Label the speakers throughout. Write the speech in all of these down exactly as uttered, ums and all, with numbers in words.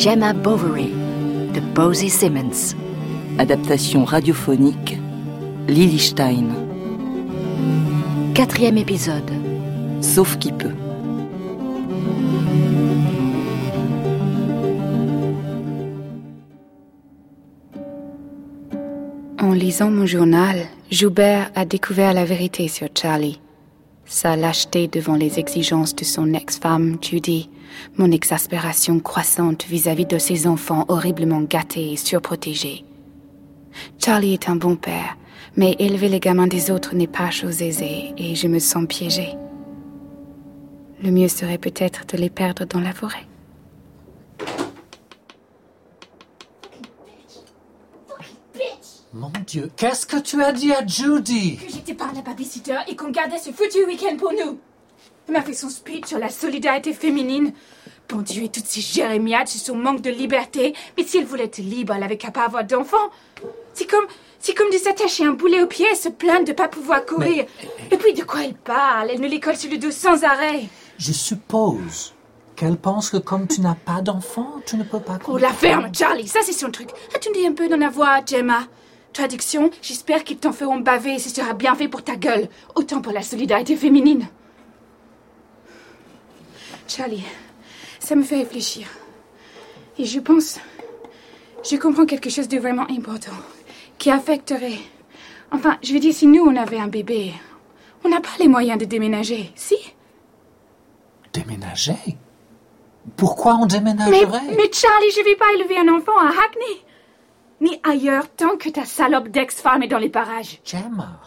Speaker 1: Gemma Bovary de Bosie Simmons.
Speaker 2: Adaptation radiophonique, Lily Stein.
Speaker 1: Quatrième épisode.
Speaker 2: Sauf qui peut.
Speaker 3: En lisant mon journal, Joubert a découvert la vérité sur Charlie. Sa lâcheté devant les exigences de son ex-femme, Judy, mon exaspération croissante vis-à-vis de ses enfants horriblement gâtés et surprotégés. Charlie est un bon père, mais élever les gamins des autres n'est pas chose aisée et je me sens piégée. Le mieux serait peut-être de les perdre dans la forêt.
Speaker 4: Mon Dieu, qu'est-ce que tu as dit à Judy?
Speaker 5: Que j'étais pas la babysitter et qu'on gardait ce foutu week-end pour nous. Elle m'a fait son speech sur la solidarité féminine. Bon Dieu, et toutes ces jérémiades sur son manque de liberté. Mais si elle voulait être libre, elle avait qu'à pas avoir d'enfants. C'est comme, c'est comme de s'attacher un boulet au pied et se plaindre de pas pouvoir courir. Mais... Et puis de quoi elle parle? Elle nous les colle sur le dos sans arrêt.
Speaker 4: Je suppose qu'elle pense que comme tu n'as pas d'enfants, tu ne peux pas courir.
Speaker 5: Oh, la ferme, Charlie, ça c'est son truc. Attendez un peu dans la voix, Gemma. Traduction, j'espère qu'ils t'en feront baver et ce sera bien fait pour ta gueule. Autant pour la solidarité féminine. Charlie, ça me fait réfléchir. Et je pense... Je comprends quelque chose de vraiment important. Qui affecterait... Enfin, je veux dire, si nous, on avait un bébé, on n'a pas les moyens de déménager, si?
Speaker 4: Déménager? Pourquoi on déménagerait?
Speaker 5: Mais, mais Charlie, je ne vais pas élever un enfant à Hackney. Ni ailleurs, tant que ta salope d'ex-femme est dans les parages.
Speaker 4: Gemma,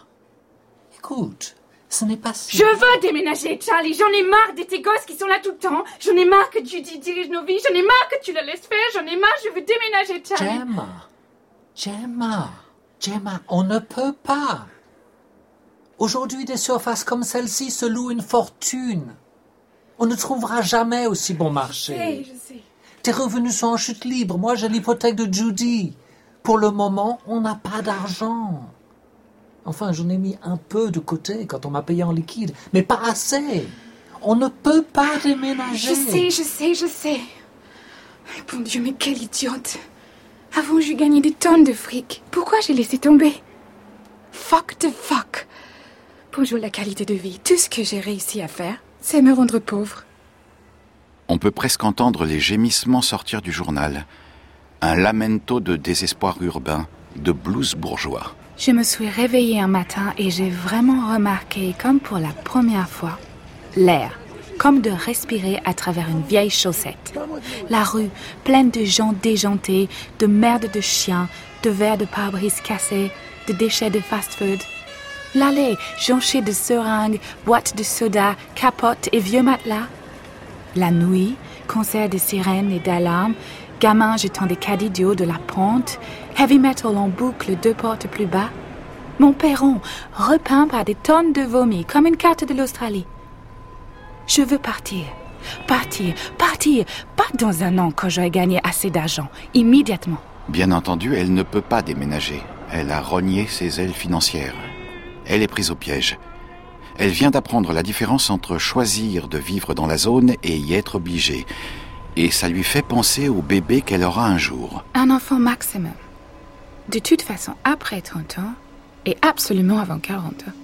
Speaker 4: écoute, ce n'est pas si...
Speaker 5: Je veux déménager, Charlie. J'en ai marre de tes gosses qui sont là tout le temps. J'en ai marre que Judy dirige nos vies. J'en ai marre que tu la laisses faire. J'en ai marre, je veux déménager, Charlie.
Speaker 4: Gemma, Gemma, Gemma, on ne peut pas. Aujourd'hui, des surfaces comme celle-ci se louent une fortune. On ne trouvera jamais aussi bon marché.
Speaker 5: Je sais, je sais.
Speaker 4: Tes revenus sont en chute libre. Moi, j'ai l'hypothèque de Judy. Pour le moment, on n'a pas d'argent. Enfin, j'en ai mis un peu de côté quand on m'a payé en liquide, mais pas assez. On ne peut pas déménager.
Speaker 5: Je sais, je sais, je sais. Bon Dieu, mais quelle idiote. Avant, j'ai gagné des tonnes de fric. Pourquoi j'ai laissé tomber? Fuck the fuck. Bonjour la qualité de vie. Tout ce que j'ai réussi à faire, c'est me rendre pauvre.
Speaker 6: On peut presque entendre les gémissements sortir du journal. Un lamento de désespoir urbain, de blues bourgeois.
Speaker 3: Je me suis réveillée un matin et j'ai vraiment remarqué, comme pour la première fois, l'air, comme de respirer à travers une vieille chaussette. La rue, pleine de gens déjantés, de merde de chiens, de verres de pare-brise cassés, de déchets de fast-food. L'allée, jonchée de seringues, boîtes de soda, capotes et vieux matelas. La nuit, concert de sirènes et d'alarmes, gamins jetant des caddies du haut de la pente, heavy metal en boucle deux portes plus bas. Mon perron, repeint par des tonnes de vomi, comme une carte de l'Australie. Je veux partir, partir, partir, pas dans un an quand j'aurai gagné assez d'argent, immédiatement.
Speaker 6: Bien entendu, elle ne peut pas déménager. Elle a rogné ses ailes financières. Elle est prise au piège. Elle vient d'apprendre la différence entre choisir de vivre dans la zone et y être obligée. Et ça lui fait penser au bébé qu'elle aura un jour.
Speaker 3: Un enfant maximum. De toute façon, après trente ans, et absolument avant quarante ans.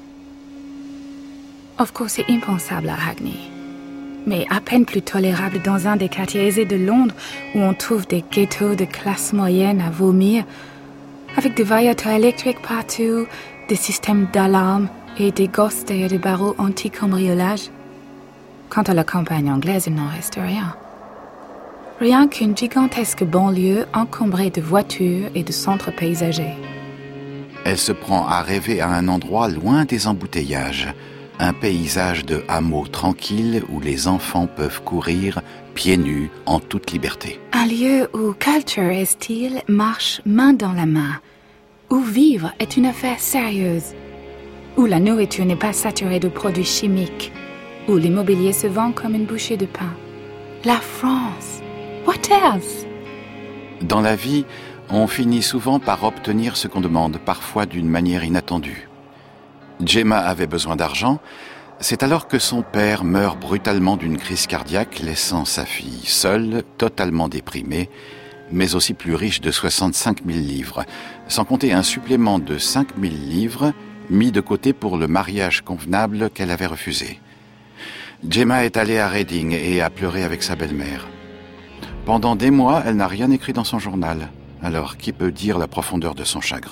Speaker 3: Of course, c'est impensable à Hackney. Mais à peine plus tolérable dans un des quartiers aisés de Londres où on trouve des ghettos de classe moyenne à vomir, avec des variateurs électriques partout, des systèmes d'alarme et des gosses derrière des barreaux anti-cambriolage. Quant à la campagne anglaise, il n'en reste rien. Rien qu'une gigantesque banlieue encombrée de voitures et de centres paysagers.
Speaker 6: Elle se prend à rêver à un endroit loin des embouteillages, un paysage de hameaux tranquille où les enfants peuvent courir pieds nus en toute liberté.
Speaker 3: Un lieu où culture et style marchent main dans la main, où vivre est une affaire sérieuse, où la nourriture n'est pas saturée de produits chimiques, où l'immobilier se vend comme une bouchée de pain. La France! What else?
Speaker 6: Dans la vie, on finit souvent par obtenir ce qu'on demande, parfois d'une manière inattendue. Gemma avait besoin d'argent, C'est alors que son père meurt brutalement d'une crise cardiaque, laissant sa fille seule, totalement déprimée, mais aussi plus riche de soixante-cinq mille livres, sans compter un supplément de cinq mille livres mis de côté pour le mariage convenable qu'elle avait refusé. Gemma est allée à Reading et a pleuré avec sa belle-mère. Pendant des mois, elle n'a rien écrit dans son journal. Alors, qui peut dire la profondeur de son chagrin ?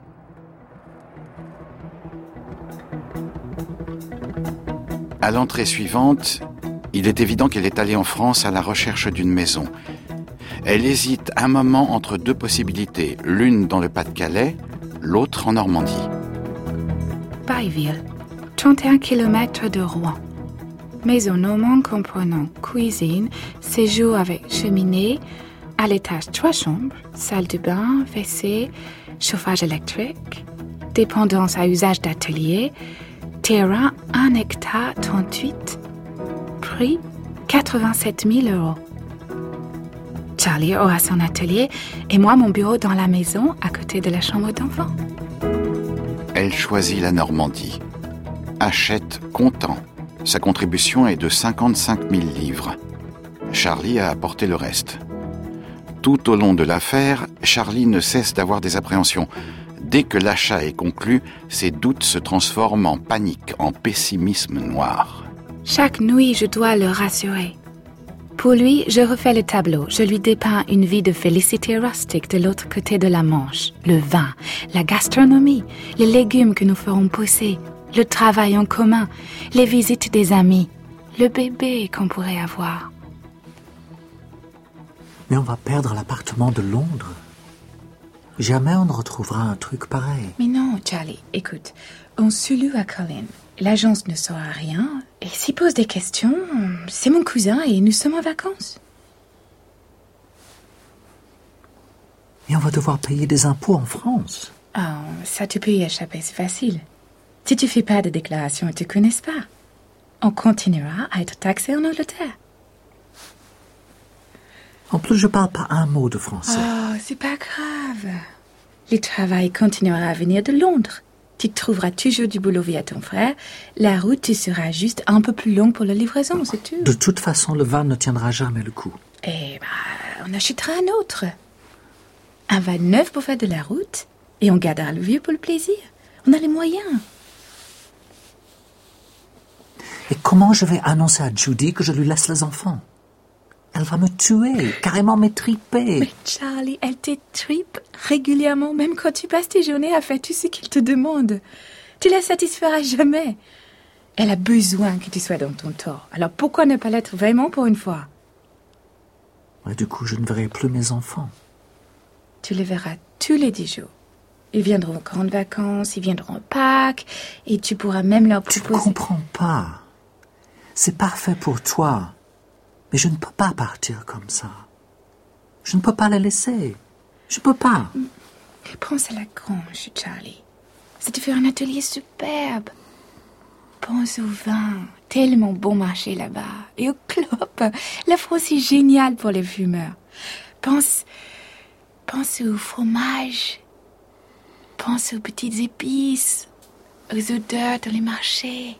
Speaker 6: À l'entrée suivante, il est évident qu'elle est allée en France à la recherche d'une maison. Elle hésite un moment entre deux possibilités, l'une dans le Pas-de-Calais, l'autre en Normandie.
Speaker 3: Bailleville, trente et un kilomètres de Rouen. Maison normande comprenant cuisine, séjour avec cheminée, à l'étage trois chambres, salle de bain, W C, chauffage électrique, dépendance à usage d'atelier, terrain un hectare trente-huit, prix quatre-vingt-sept mille euros. Charlie aura son atelier et moi mon bureau dans la maison à côté de la chambre d'enfant.
Speaker 6: Elle choisit la Normandie. Achète comptant. Sa contribution est de cinquante-cinq mille livres. Charlie a apporté le reste. Tout au long de l'affaire, Charlie ne cesse d'avoir des appréhensions. Dès que l'achat est conclu, ses doutes se transforment en panique, en pessimisme noir.
Speaker 3: Chaque nuit, je dois le rassurer. Pour lui, je refais le tableau. Je lui dépeins une vie de félicité rustique de l'autre côté de la Manche. Le vin, la gastronomie, les légumes que nous ferons pousser, le travail en commun, les visites des amis, le bébé qu'on pourrait avoir.
Speaker 4: Mais on va perdre l'appartement de Londres. Jamais on ne retrouvera un truc pareil.
Speaker 3: Mais non, Charlie, écoute, on se loue à Colin. L'agence ne saura rien. Et s'il pose des questions, c'est mon cousin et nous sommes en vacances.
Speaker 4: Et on va devoir payer des impôts en France.
Speaker 3: Oh, ça tu peux y échapper, c'est facile. Si tu fais pas de déclaration, ils te connaissent pas. On continuera à être taxé en Angleterre.
Speaker 4: En plus, je parle pas un mot de français.
Speaker 3: Oh, c'est pas grave. Le travail continuera à venir de Londres. Tu trouveras toujours du boulot via ton frère. La route sera juste un peu plus longue pour la livraison, c'est tout.
Speaker 4: De toute façon, le van ne tiendra jamais le coup.
Speaker 3: Eh ben, on achètera un autre. Un van neuf pour faire de la route et on gardera le vieux pour le plaisir. On a les moyens.
Speaker 4: Et comment je vais annoncer à Judy que je lui laisse les enfants ? Elle va me tuer, carrément m'étriper.
Speaker 3: Mais Charlie, elle t'étripe régulièrement, même quand tu passes tes journées à faire tout ce qu'elle te demande. Tu la satisferas jamais. Elle a besoin que tu sois dans ton tort. Alors pourquoi ne pas l'être vraiment pour une fois ?
Speaker 4: Et du coup, je ne verrai plus mes enfants.
Speaker 3: Tu les verras tous les dix jours. Ils viendront en grandes vacances, ils viendront en Pâques, et tu pourras même leur proposer...
Speaker 4: Tu ne comprends pas. C'est parfait pour toi. Mais je ne peux pas partir comme ça. Je ne peux pas les laisser. Je ne peux pas.
Speaker 3: Pense à la grange, Charlie. Ça te fait un atelier superbe. Pense au vin. Tellement bon marché là-bas. Et aux clopes. La France est géniale pour les fumeurs. Pense... Pense au fromage. Pense aux petites épices. Aux odeurs dans les marchés.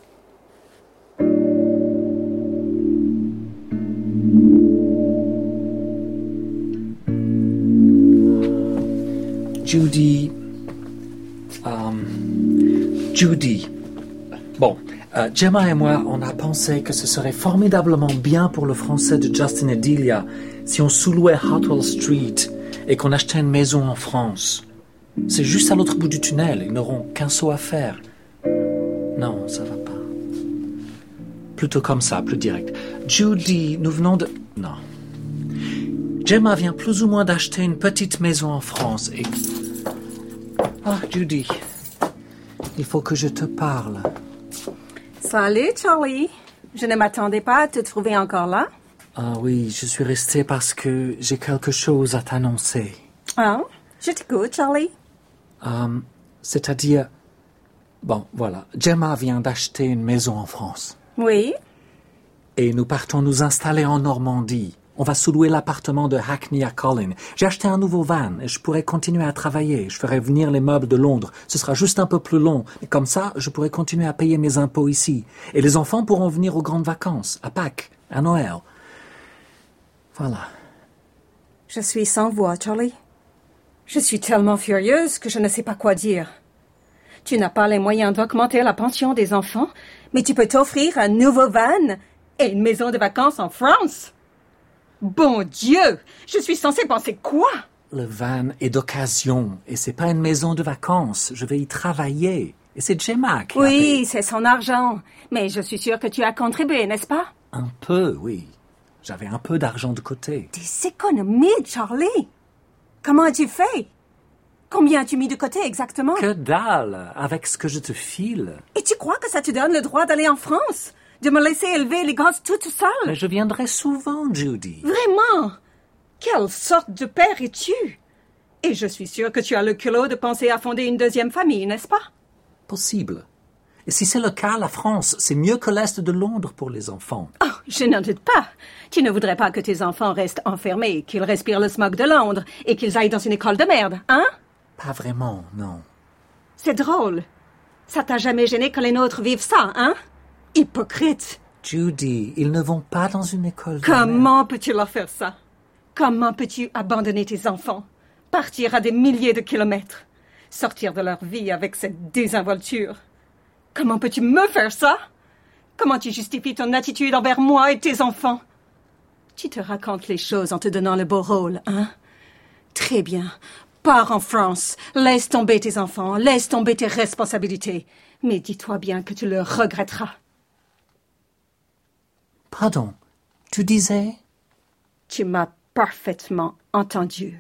Speaker 4: Judy... Um, Judy. Bon, euh, Gemma et moi, on a pensé que ce serait formidablement bien pour le français de Justin et Delia si on sous-louait Hartwell Street et qu'on achetait une maison en France. C'est juste à l'autre bout du tunnel, ils n'auront qu'un saut à faire. Non, ça va pas. Plutôt comme ça, plus direct. Judy, nous venons de... Non. Gemma vient plus ou moins d'acheter une petite maison en France et... Ah, Judy, il faut que je te parle.
Speaker 7: Salut, Charlie. Je ne m'attendais pas à te trouver encore là.
Speaker 4: Ah oui, je suis restée parce que j'ai quelque chose à t'annoncer.
Speaker 7: Ah, je t'écoute, Charlie.
Speaker 4: Um, c'est-à-dire... Bon, voilà. Gemma vient d'acheter une maison en France.
Speaker 7: Oui.
Speaker 4: Et nous partons nous installer en Normandie. On va sous-louer l'appartement de Hackney à Colin. J'ai acheté un nouveau van et je pourrai continuer à travailler. Je ferai venir les meubles de Londres. Ce sera juste un peu plus long. Mais comme ça, je pourrai continuer à payer mes impôts ici. Et les enfants pourront venir aux grandes vacances, à Pâques, à Noël. Voilà.
Speaker 7: Je suis sans voix, Charlie. Je suis tellement furieuse que je ne sais pas quoi dire. Tu n'as pas les moyens d'augmenter la pension des enfants, mais tu peux t'offrir un nouveau van et une maison de vacances en France. Bon Dieu, je suis censée penser quoi?
Speaker 4: Le van est d'occasion et c'est pas une maison de vacances. Je vais y travailler. Et c'est Gemma qui a
Speaker 7: Oui,
Speaker 4: payé.
Speaker 7: c'est son argent. Mais je suis sûre que tu as contribué, n'est-ce pas?
Speaker 4: Un peu, oui. J'avais un peu d'argent de côté.
Speaker 7: Des économies, Charlie. Comment as-tu fait? Combien as-tu mis de côté exactement?
Speaker 4: Que dalle, avec ce que je te file.
Speaker 7: Et tu crois que ça te donne le droit d'aller en France? De me laisser élever les gosses toute seule?
Speaker 4: Mais je viendrai souvent, Judy.
Speaker 7: Vraiment? Quelle sorte de père es-tu? Et je suis sûre que tu as le culot de penser à fonder une deuxième famille, n'est-ce pas?
Speaker 4: Possible. Et si c'est le cas, la France, c'est mieux que l'Est de Londres pour les enfants.
Speaker 7: Oh, je n'en doute pas. Tu ne voudrais pas que tes enfants restent enfermés, qu'ils respirent le smog de Londres et qu'ils aillent dans une école de merde, hein?
Speaker 4: Pas vraiment, non.
Speaker 7: C'est drôle. Ça t'a jamais gêné que les nôtres vivent ça, hein? Hypocrite.
Speaker 4: Judy, ils ne vont pas dans une école de
Speaker 7: Comment
Speaker 4: merde.
Speaker 7: peux-tu leur faire ça? Comment peux-tu abandonner tes enfants? Partir à des milliers de kilomètres? Sortir de leur vie avec cette désinvolture? Comment peux-tu me faire ça? Comment tu justifies ton attitude envers moi et tes enfants? Tu te racontes les choses en te donnant le beau rôle, hein? Très bien. Pars en France. Laisse tomber tes enfants. Laisse tomber tes responsabilités. Mais dis-toi bien que tu le regretteras.
Speaker 4: Pardon, tu disais?
Speaker 7: Tu m'as parfaitement entendu.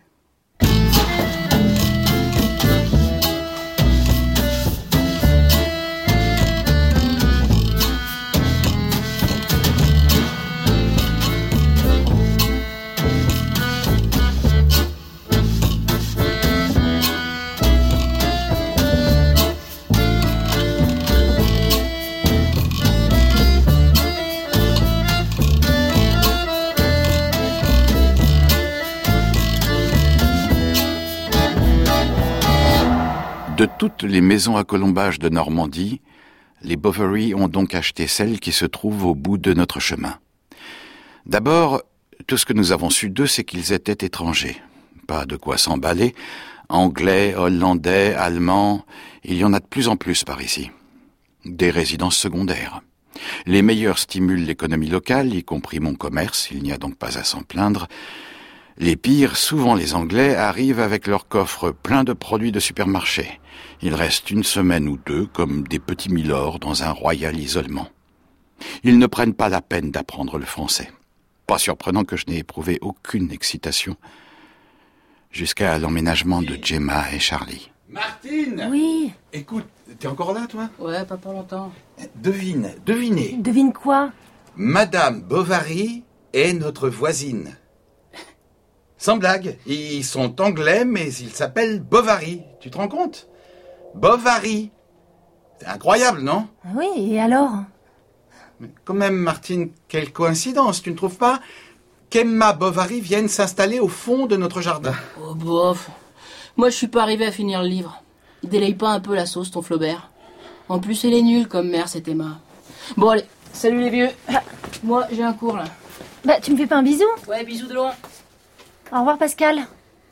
Speaker 6: De toutes les maisons à colombage de Normandie, les Bovary ont donc acheté celle qui se trouve au bout de notre chemin. D'abord, tout ce que nous avons su d'eux, c'est qu'ils étaient étrangers. Pas de quoi s'emballer. Anglais, hollandais, allemands, il y en a de plus en plus par ici. Des résidences secondaires. Les meilleurs stimulent l'économie locale, y compris mon commerce, il n'y a donc pas à s'en plaindre. Les pires, souvent les Anglais, arrivent avec leurs coffres pleins de produits de supermarché. Ils restent une semaine ou deux comme des petits milords dans un royal isolement. Ils ne prennent pas la peine d'apprendre le français. Pas surprenant que je n'ai éprouvé aucune excitation jusqu'à l'emménagement de Gemma et Charlie.
Speaker 8: Martine!
Speaker 9: Oui.
Speaker 8: Écoute, t'es encore là, toi?
Speaker 9: Ouais, pas pour longtemps.
Speaker 8: Devine, devinez.
Speaker 9: Devine quoi?
Speaker 8: Madame Bovary est notre voisine. Sans blague, ils sont anglais, mais ils s'appellent Bovary. Tu te rends compte? Bovary. C'est incroyable, non?
Speaker 9: Oui, et alors?
Speaker 8: Mais quand même, Martine, quelle coïncidence, tu ne trouves pas? Qu'Emma Bovary vienne s'installer au fond de notre jardin.
Speaker 9: Oh, bof. Moi, je suis pas arrivé à finir le livre. Il délaye pas un peu la sauce, ton Flaubert. En plus, elle est nulle comme mère, cette Emma. Bon, allez, salut les vieux. Ah, moi, j'ai un cours, là.
Speaker 10: Bah, tu me fais pas un bisou?
Speaker 9: Ouais, bisous de loin.
Speaker 10: Au revoir, Pascal.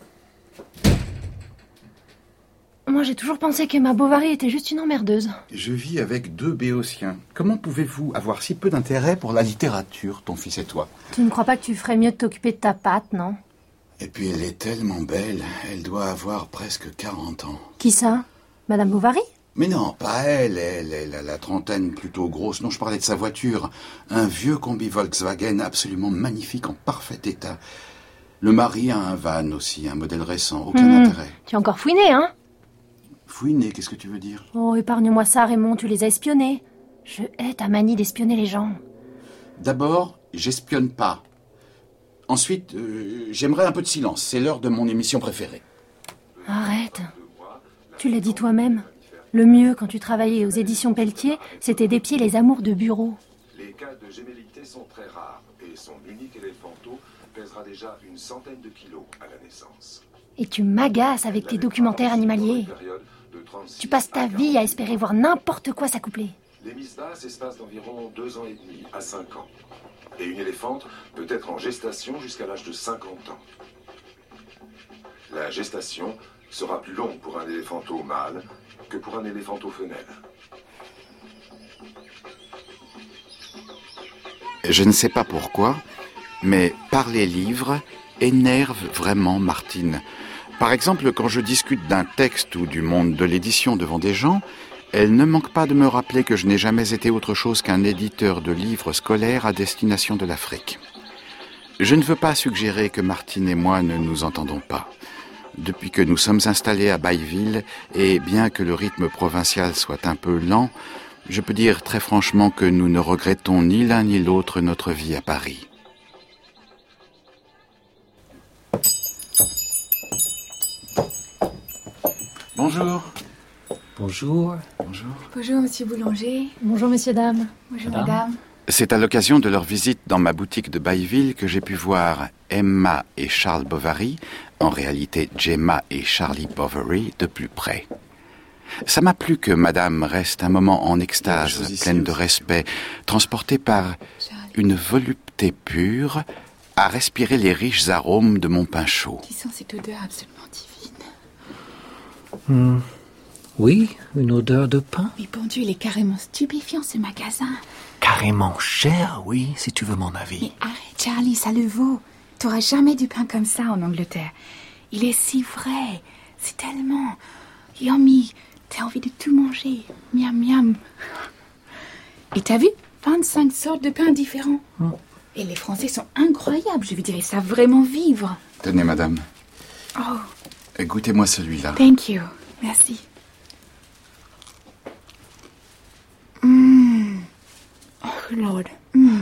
Speaker 10: Moi, j'ai toujours pensé que ma Bovary était juste une emmerdeuse.
Speaker 8: Je vis avec deux béotiens. Comment pouvez-vous avoir si peu d'intérêt pour la littérature, ton fils et toi?
Speaker 10: Tu ne crois pas que tu ferais mieux de t'occuper de ta pâte, non?
Speaker 8: Et puis elle est tellement belle, elle doit avoir presque quarante ans.
Speaker 10: Qui ça? Madame Bovary?
Speaker 8: Mais non, pas elle, elle, elle a la trentaine plutôt grosse. Non, je parlais de sa voiture. Un vieux combi Volkswagen absolument magnifique, en parfait état. Le mari a un van aussi, un modèle récent, aucun
Speaker 10: Mmh.
Speaker 8: intérêt.
Speaker 10: Tu es encore fouiné, hein?
Speaker 8: Fouiné, qu'est-ce que tu veux dire?
Speaker 10: Oh, épargne-moi ça, Raymond, tu les as espionnés. Je hais ta manie d'espionner les gens.
Speaker 8: D'abord, j'espionne pas. Ensuite, euh, j'aimerais un peu de silence. C'est l'heure de mon émission préférée.
Speaker 10: Arrête. Tu l'as dit toi-même. Le mieux, quand tu travaillais aux éditions Pelletier, c'était d'épier les amours de bureau.
Speaker 11: Les cas de gémellité sont très rares et son unique éléphanto pèsera déjà une centaine de kilos à la naissance.
Speaker 10: Et tu m'agaces avec tes documentaires animaliers. Tu passes ta vie à espérer voir n'importe quoi s'accoupler.
Speaker 11: Les mises basses s'espacent d'environ deux ans et demi à cinq ans. Et une éléphante peut être en gestation jusqu'à l'âge de cinquante ans. La gestation sera plus longue pour un éléphanteau mâle que pour un éléphanteau femelle.
Speaker 6: Je ne sais pas pourquoi, mais parler livre énerve vraiment Martine. Par exemple, quand je discute d'un texte ou du monde de l'édition devant des gens, elle ne manque pas de me rappeler que je n'ai jamais été autre chose qu'un éditeur de livres scolaires à destination de l'Afrique. Je ne veux pas suggérer que Martine et moi ne nous entendons pas. Depuis que nous sommes installés à Bayville, et bien que le rythme provincial soit un peu lent, je peux dire très franchement que nous ne regrettons ni l'un ni l'autre notre vie à Paris. Bonjour.
Speaker 4: Bonjour.
Speaker 6: Bonjour.
Speaker 5: Bonjour, monsieur Boulanger.
Speaker 10: Bonjour, messieurs, dames.
Speaker 5: Bonjour,
Speaker 4: Madame.
Speaker 5: madame.
Speaker 6: C'est à l'occasion de leur visite dans ma boutique de Bayville que j'ai pu voir Emma et Charles Bovary, en réalité Gemma et Charlie Bovary, de plus près. Ça m'a plu que madame reste un moment en extase, pleine de respect, transportée par une volupté pure, à respirer les riches arômes de mon pain chaud.
Speaker 5: Qui sent cette odeur absolument divine.
Speaker 4: Hmm. Oui, une odeur de pain.
Speaker 5: Mais bon Dieu, il est carrément stupéfiant ce magasin.
Speaker 4: Carrément cher, oui, si tu veux mon avis.
Speaker 5: Mais arrête, Charlie, ça le vaut. T'auras jamais du pain comme ça en Angleterre. Il est si vrai. C'est tellement yummy. T'as envie de tout manger. Miam, miam. Et t'as vu vingt-cinq sortes de pains différents. Mm. Et les Français sont incroyables, je veux dire, ils savent vraiment vivre.
Speaker 6: Tenez, madame.
Speaker 5: Oh.
Speaker 6: Goûtez-moi celui-là.
Speaker 5: Thank you. Merci. Mmh. Oh, Lord. Mmh.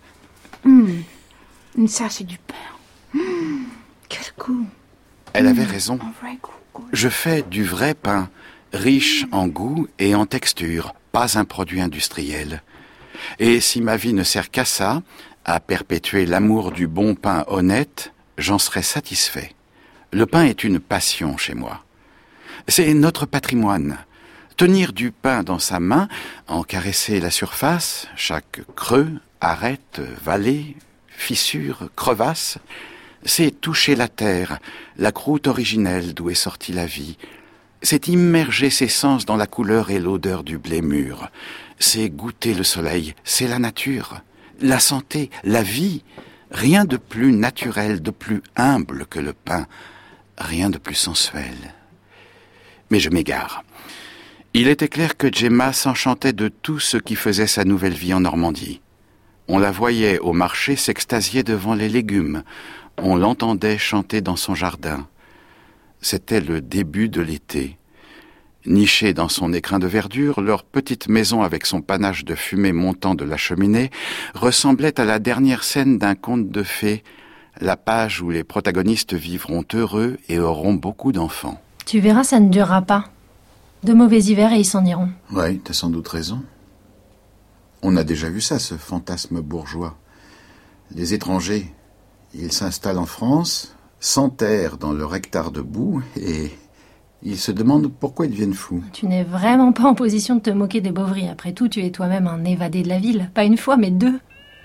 Speaker 5: Mmh. Ça, c'est du pain. Mmh. Quel goût.
Speaker 6: Elle avait raison.
Speaker 5: Un vrai goût, goût.
Speaker 6: Je fais du vrai pain, riche en goût et en texture, pas un produit industriel. Et si ma vie ne sert qu'à ça, à perpétuer l'amour du bon pain honnête, j'en serais satisfait. Le pain est une passion chez moi. C'est notre patrimoine. Tenir du pain dans sa main, en caresser la surface, chaque creux, arête, vallée, fissure, crevasse, c'est toucher la terre, la croûte originelle d'où est sortie la vie. C'est immerger ses sens dans la couleur et l'odeur du blé mûr. C'est goûter le soleil, c'est la nature, la santé, la vie. Rien de plus naturel, de plus humble que le pain. Rien de plus sensuel. Mais je m'égare. Il était clair que Gemma s'enchantait de tout ce qui faisait sa nouvelle vie en Normandie. On la voyait au marché s'extasier devant les légumes. On l'entendait chanter dans son jardin. C'était le début de l'été. Nichée dans son écrin de verdure, leur petite maison avec son panache de fumée montant de la cheminée ressemblait à la dernière scène d'un conte de fées, la page où les protagonistes vivront heureux et auront beaucoup d'enfants.
Speaker 10: Tu verras, ça ne durera pas. De mauvais hivers et ils s'en iront.
Speaker 6: Oui, t'as sans doute raison. On a déjà vu ça, ce fantasme bourgeois. Les étrangers, ils s'installent en France, s'enterrent dans leur hectare de boue et ils se demandent pourquoi ils deviennent fous.
Speaker 10: Tu n'es vraiment pas en position de te moquer des Bovary. Après tout, tu es toi-même un évadé de la ville. Pas une fois, mais deux.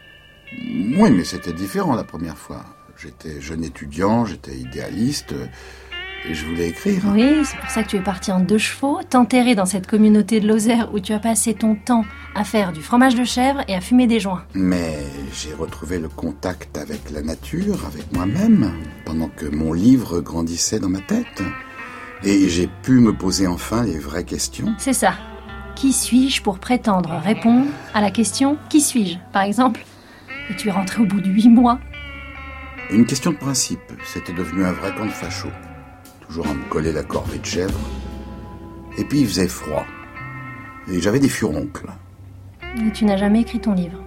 Speaker 6: Oui, mais c'était différent la première fois. J'étais jeune étudiant, j'étais idéaliste et je voulais écrire.
Speaker 10: Oui, c'est pour ça que tu es parti en deux chevaux, t'enterrer dans cette communauté de Lozère où tu as passé ton temps à faire du fromage de chèvre et à fumer des joints.
Speaker 6: Mais j'ai retrouvé le contact avec la nature, avec moi-même, pendant que mon livre grandissait dans ma tête. Et j'ai pu me poser enfin les vraies questions.
Speaker 10: C'est ça. Qui suis-je pour prétendre répondre à la question « Qui suis-je » par exemple. Et tu es rentré au bout de huit mois.
Speaker 6: Une question de principe. C'était devenu un vrai camp de fachos. Toujours à me coller la corvée de chèvre. Et puis il faisait froid. Et j'avais des furoncles.
Speaker 10: Et tu n'as jamais écrit ton livre.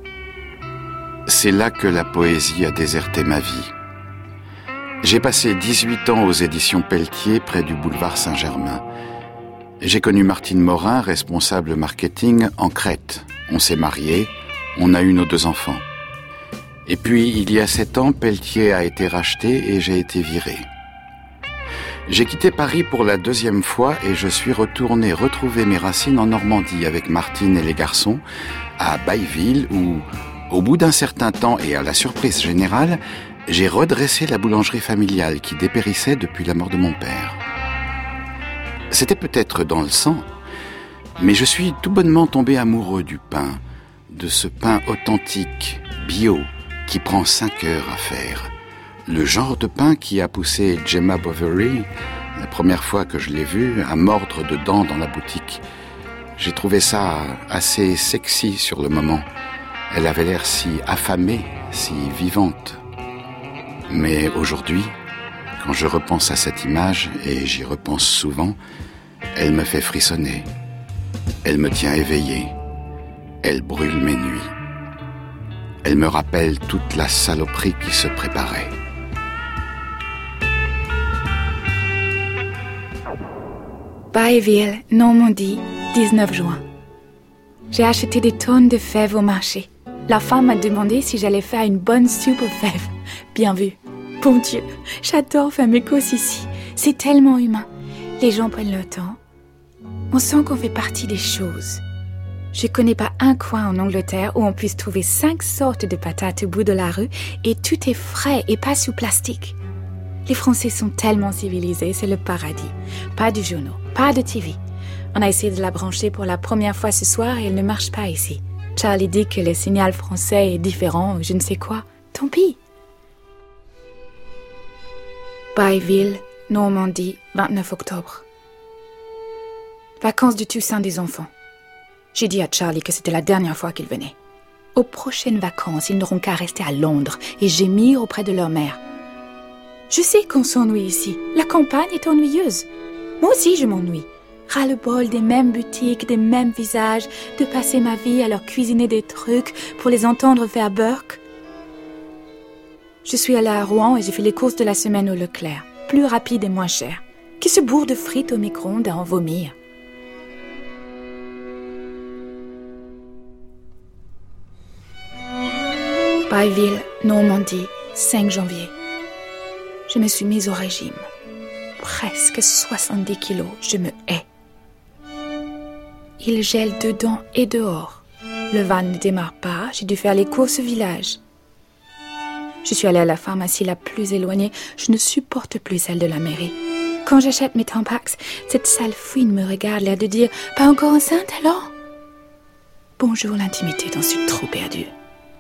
Speaker 6: C'est là que la poésie a déserté ma vie. J'ai passé dix-huit ans aux éditions Pelletier, près du boulevard Saint-Germain. J'ai connu Martine Morin, responsable marketing, en Crète. On s'est mariés, on a eu nos deux enfants. Et puis, il y a sept ans, Pelletier a été racheté et j'ai été viré. J'ai quitté Paris pour la deuxième fois et je suis retourné retrouver mes racines en Normandie avec Martine et les garçons, à Bailleville, où, au bout d'un certain temps et à la surprise générale, j'ai redressé la boulangerie familiale qui dépérissait depuis la mort de mon père. C'était peut-être dans le sang, mais je suis tout bonnement tombé amoureux du pain, de ce pain authentique, bio, qui prend cinq heures à faire. Le genre de pain qui a poussé Gemma Bovary, la première fois que je l'ai vue, à mordre dedans dans la boutique. J'ai trouvé ça assez sexy sur le moment. Elle avait l'air si affamée, si vivante. Mais aujourd'hui, quand je repense à cette image, et j'y repense souvent, elle me fait frissonner. Elle me tient éveillé. Elle brûle mes nuits. Elle me rappelle toute la saloperie qui se préparait.
Speaker 3: Bailleville, Normandie, dix-neuf juin. J'ai acheté des tonnes de fèves au marché. La femme m'a demandé si j'allais faire une bonne soupe aux fèves. Bien vu. Bon Dieu, j'adore faire mes courses ici. C'est tellement humain. Les gens prennent leur temps. On sent qu'on fait partie des choses. Je connais pas un coin en Angleterre où on puisse trouver cinq sortes de patates au bout de la rue et tout est frais et pas sous plastique. Les Français sont tellement civilisés, c'est le paradis. Pas de journaux, pas de T V. On a essayé de la brancher pour la première fois ce soir et elle ne marche pas ici. Charlie dit que le signal français est différent ou je ne sais quoi. Tant pis. Bailleville, Normandie, vingt-neuf octobre. Vacances du Toussaint des enfants. J'ai dit à Charlie que c'était la dernière fois qu'il venait. Aux prochaines vacances, ils n'auront qu'à rester à Londres et gémir auprès de leur mère. Je sais qu'on s'ennuie ici. La campagne est ennuyeuse. Moi aussi, je m'ennuie. Ras-le-bol des mêmes boutiques, des mêmes visages, de passer ma vie à leur cuisiner des trucs pour les entendre faire Burke. Je suis allée à Rouen et j'ai fait les courses de la semaine au Leclerc. Plus rapide et moins cher. Qui se bourre de frites au micro-ondes à en vomir. Bailleville, Normandie, cinq janvier. Je me suis mise au régime. Presque soixante-dix kilos, je me hais. Il gèle dedans et dehors. Le van ne démarre pas, j'ai dû faire les courses au village. Je suis allée à la pharmacie la plus éloignée, je ne supporte plus celle de la mairie. Quand j'achète mes Tampax, cette sale fouine me regarde, l'air de dire « Pas encore enceinte alors ?» Bonjour l'intimité dont je suis trop perdue.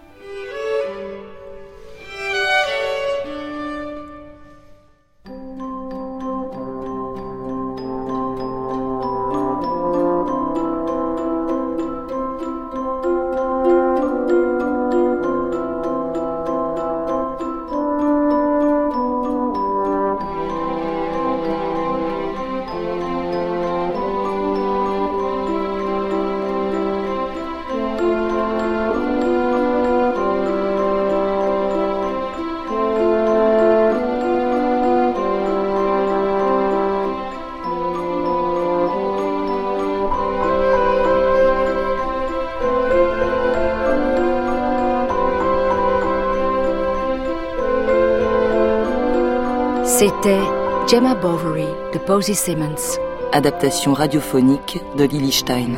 Speaker 1: C'était Gemma Bovary de Posy Simmons.
Speaker 2: Adaptation radiophonique de Lily Stein.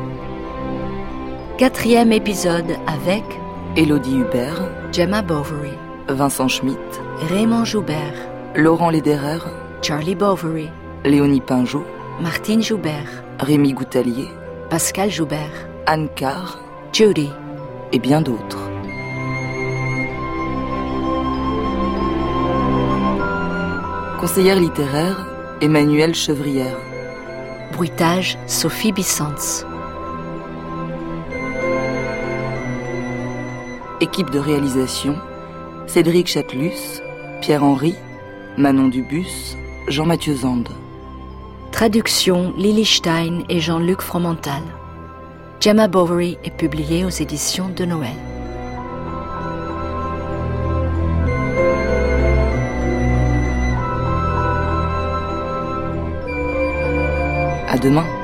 Speaker 1: Quatrième épisode avec
Speaker 2: Élodie Hubert,
Speaker 1: Gemma Bovary,
Speaker 2: Vincent Schmitt,
Speaker 1: Raymond Joubert,
Speaker 2: Laurent Lederer,
Speaker 1: Charlie Bovary,
Speaker 2: Léonie Pinjot,
Speaker 1: Martine Joubert,
Speaker 2: Rémi Goutalier,
Speaker 1: Pascal Joubert,
Speaker 2: Anne Carr,
Speaker 1: Judy
Speaker 2: et bien d'autres. Conseillère littéraire, Emmanuelle Chevrière.
Speaker 1: Bruitage, Sophie Bissens.
Speaker 2: Équipe de réalisation, Cédric Chatelus, Pierre-Henry, Manon Dubus, Jean-Mathieu Zande.
Speaker 1: Traduction, Lily Stein et Jean-Luc Fromental. Gemma Bovary est publiée aux éditions de Noël.
Speaker 2: À demain.